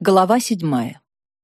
Глава 7.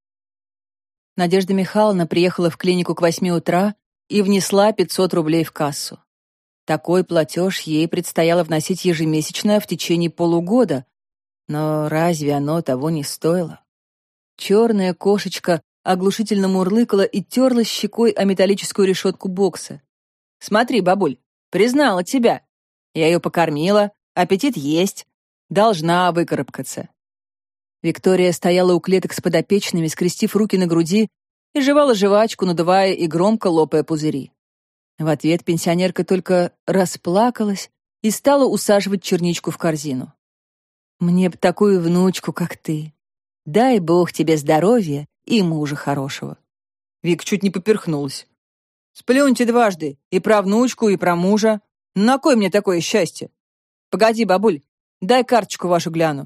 Надежда Михайловна приехала в клинику к 8 утра и внесла 500 рублей в кассу. Такой платеж ей предстояло вносить ежемесячно в течение полугода, но разве оно того не стоило? Черная кошечка оглушительно мурлыкала и терла щекой о металлическую решетку бокса. «Смотри, бабуль, признала тебя. Я ее покормила, аппетит есть, должна выкарабкаться». Виктория стояла у клеток с подопечными, скрестив руки на груди, и жевала жвачку, надувая и громко лопая пузыри. В ответ пенсионерка только расплакалась и стала усаживать черничку в корзину. «Мне б такую внучку, как ты. Дай Бог тебе здоровья и мужа хорошего». Вик чуть не поперхнулась. «Сплюньте дважды, и про внучку, и про мужа. На кой мне такое счастье? Погоди, бабуль, дай карточку вашу гляну».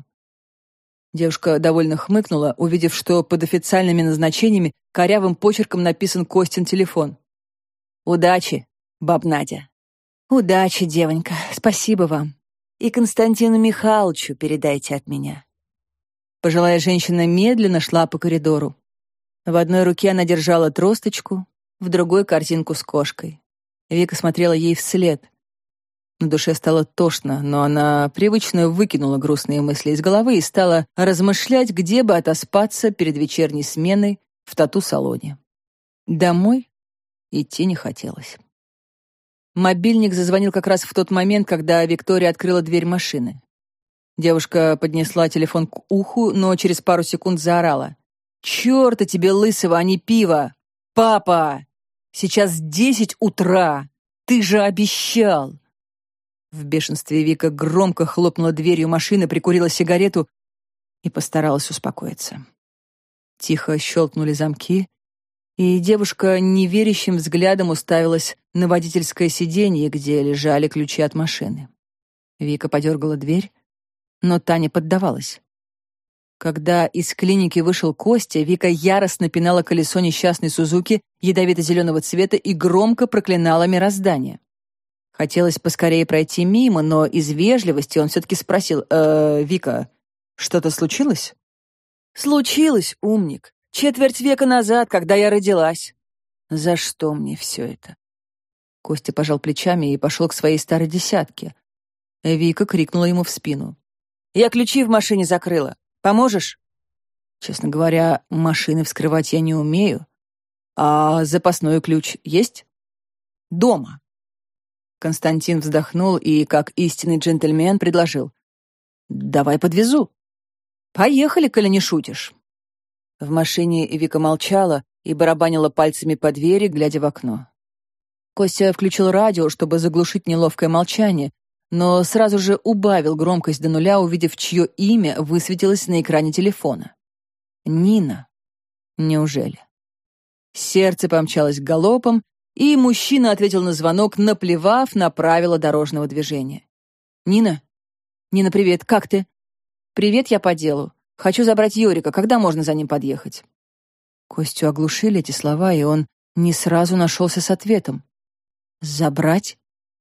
Девушка довольно хмыкнула, увидев, что под официальными назначениями корявым почерком написан Костин телефон. «Удачи, баб Надя». «Удачи, девонька, спасибо вам. И Константину Михайловичу передайте от меня». Пожилая женщина медленно шла по коридору. В одной руке она держала тросточку, в другой — корзинку с кошкой. Вика смотрела ей вслед. На душе стало тошно, но она привычно выкинула грустные мысли из головы и стала размышлять, где бы отоспаться перед вечерней сменой в тату-салоне. Домой идти не хотелось. Мобильник зазвонил как раз в тот момент, когда Виктория открыла дверь машины. Девушка поднесла телефон к уху, но через пару секунд заорала. «Чёрта тебе лысого, а не пиво! Папа! Сейчас 10 утра! Ты же обещал!» В бешенстве Вика громко хлопнула дверью машины, прикурила сигарету и постаралась успокоиться. Тихо щелкнули замки, и девушка неверящим взглядом уставилась на водительское сиденье, где лежали ключи от машины. Вика подергала дверь, но та не поддавалась. Когда из клиники вышел Костя, Вика яростно пинала колесо несчастной Сузуки ядовито-зеленого цвета и громко проклинала мироздание. Хотелось поскорее пройти мимо, но из вежливости он все-таки спросил: Вика, что-то случилось?» «Случилось, умник. Четверть века назад, когда я родилась». «За что мне все это?» Костя пожал плечами и пошел к своей старой десятке. Вика крикнула ему в спину: «Я ключи в машине закрыла. Поможешь?» «Честно говоря, машины вскрывать я не умею. А запасной ключ есть?» «Дома». Константин вздохнул и, как истинный джентльмен, предложил: «Давай подвезу». «Поехали, коли не шутишь». В машине Вика молчала и барабанила пальцами по двери, глядя в окно. Костя включил радио, чтобы заглушить неловкое молчание, но сразу же убавил громкость до нуля, увидев, чье имя высветилось на экране телефона. Нина. Неужели? Сердце помчалось галопом, и мужчина ответил на звонок, наплевав на правила дорожного движения. «Нина? Нина, привет, как ты?» «Привет, я по делу. Хочу забрать Йорика. Когда можно за ним подъехать?» Костю оглушили эти слова, и он не сразу нашелся с ответом. «Забрать?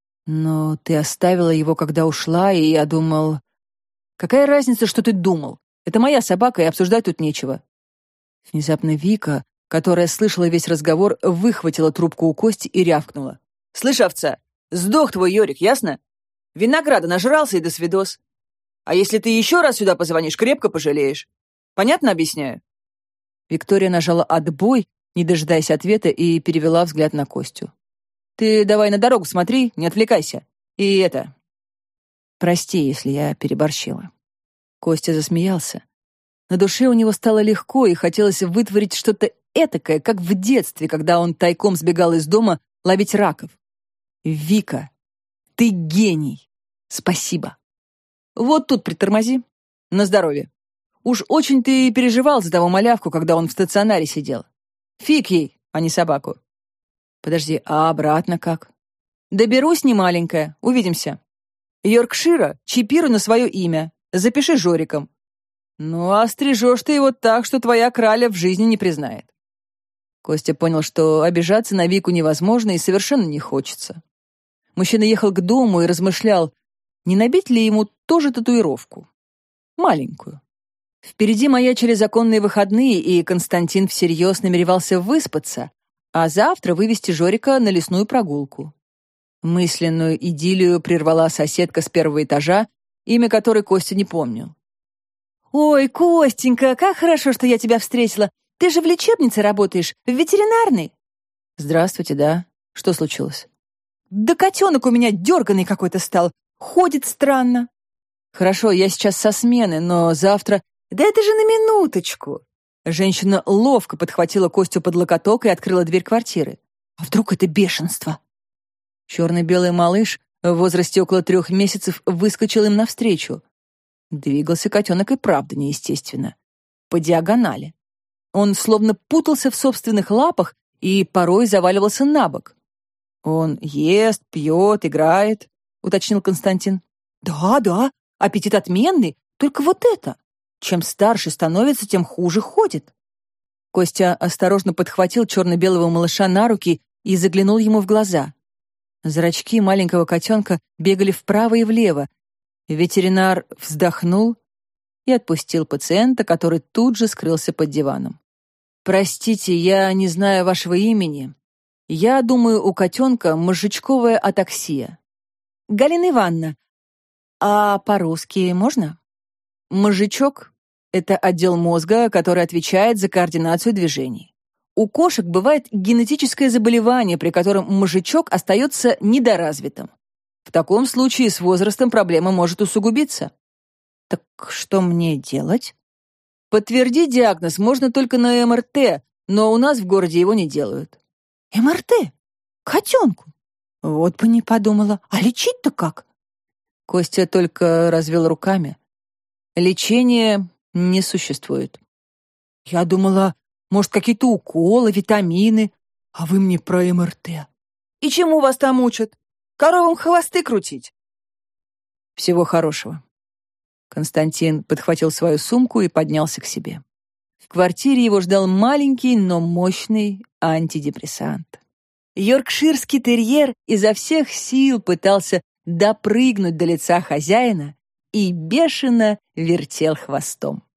Но ты оставила его, когда ушла, и я думал...» «Какая разница, что ты думал? Это моя собака, и обсуждать тут нечего». Внезапно Вика, которая слышала весь разговор, выхватила трубку у Кости и рявкнула: «Слышь, овца, сдох твой Йорик, ясно? Винограда нажрался и досвидос. А если ты еще раз сюда позвонишь, крепко пожалеешь. Понятно объясняю?» Виктория нажала «отбой», не дожидаясь ответа, и перевела взгляд на Костю. «Ты давай на дорогу смотри, не отвлекайся. И это... Прости, если я переборщила». Костя засмеялся. На душе у него стало легко, и хотелось вытворить что-то этакое, как в детстве, когда он тайком сбегал из дома ловить раков. «Вика, ты гений! Спасибо!» «Вот тут притормози. На здоровье. Уж очень ты переживал за того малявку, когда он в стационаре сидел. Фиг ей, а не собаку». «Подожди, а обратно как?» «Доберусь, не маленькая. Увидимся. Йоркшира чипируй на свое имя. Запиши Жориком. Ну, а стрижешь ты его так, что твоя краля в жизни не признает». Костя понял, что обижаться на Вику невозможно и совершенно не хочется. Мужчина ехал к дому и размышлял, не набить ли ему тоже татуировку. Маленькую. Впереди маячили законные выходные, и Константин всерьез намеревался выспаться, а завтра вывести Жорика на лесную прогулку. Мысленную идиллию прервала соседка с первого этажа, имя которой Костя не помнил. «Ой, Костенька, как хорошо, что я тебя встретила. Ты же в лечебнице работаешь, в ветеринарной?» «Здравствуйте, да. Что случилось?» «Да котенок у меня дерганый какой-то стал. Ходит странно». «Хорошо, я сейчас со смены, но завтра...» «Да это же на минуточку!» Женщина ловко подхватила Костю под локоток и открыла дверь квартиры. «А вдруг это бешенство?» Черно-белый малыш в возрасте около 3 месяцев выскочил им навстречу. Двигался котенок и правда неестественно. По диагонали. Он словно путался в собственных лапах и порой заваливался на бок. «Он ест, пьет, играет», — уточнил Константин. «Да, аппетит отменный, только вот это. Чем старше становится, тем хуже ходит». Костя осторожно подхватил черно-белого малыша на руки и заглянул ему в глаза. Зрачки маленького котенка бегали вправо и влево. Ветеринар вздохнул и отпустил пациента, который тут же скрылся под диваном. «Простите, я не знаю вашего имени. Я думаю, у котенка мозжечковая атаксия». «Галина Ивановна, а по-русски можно?» Мозжечок — это отдел мозга, который отвечает за координацию движений. У кошек бывает генетическое заболевание, при котором мозжечок остается недоразвитым. В таком случае с возрастом проблема может усугубиться. Так что мне делать? Подтвердить диагноз можно только на МРТ, но у нас в городе его не делают. МРТ? Котенку? Вот бы не подумала. А лечить-то как? Костя только развел руками. Лечения не существует. Я думала, может, какие-то уколы, витамины, а вы мне про МРТ. И чему вас там учат? Коровам хвосты крутить? Всего хорошего. Константин подхватил свою сумку и поднялся к себе. В квартире его ждал маленький, но мощный антидепрессант. Йоркширский терьер изо всех сил пытался допрыгнуть до лица хозяина и бешено вертел хвостом.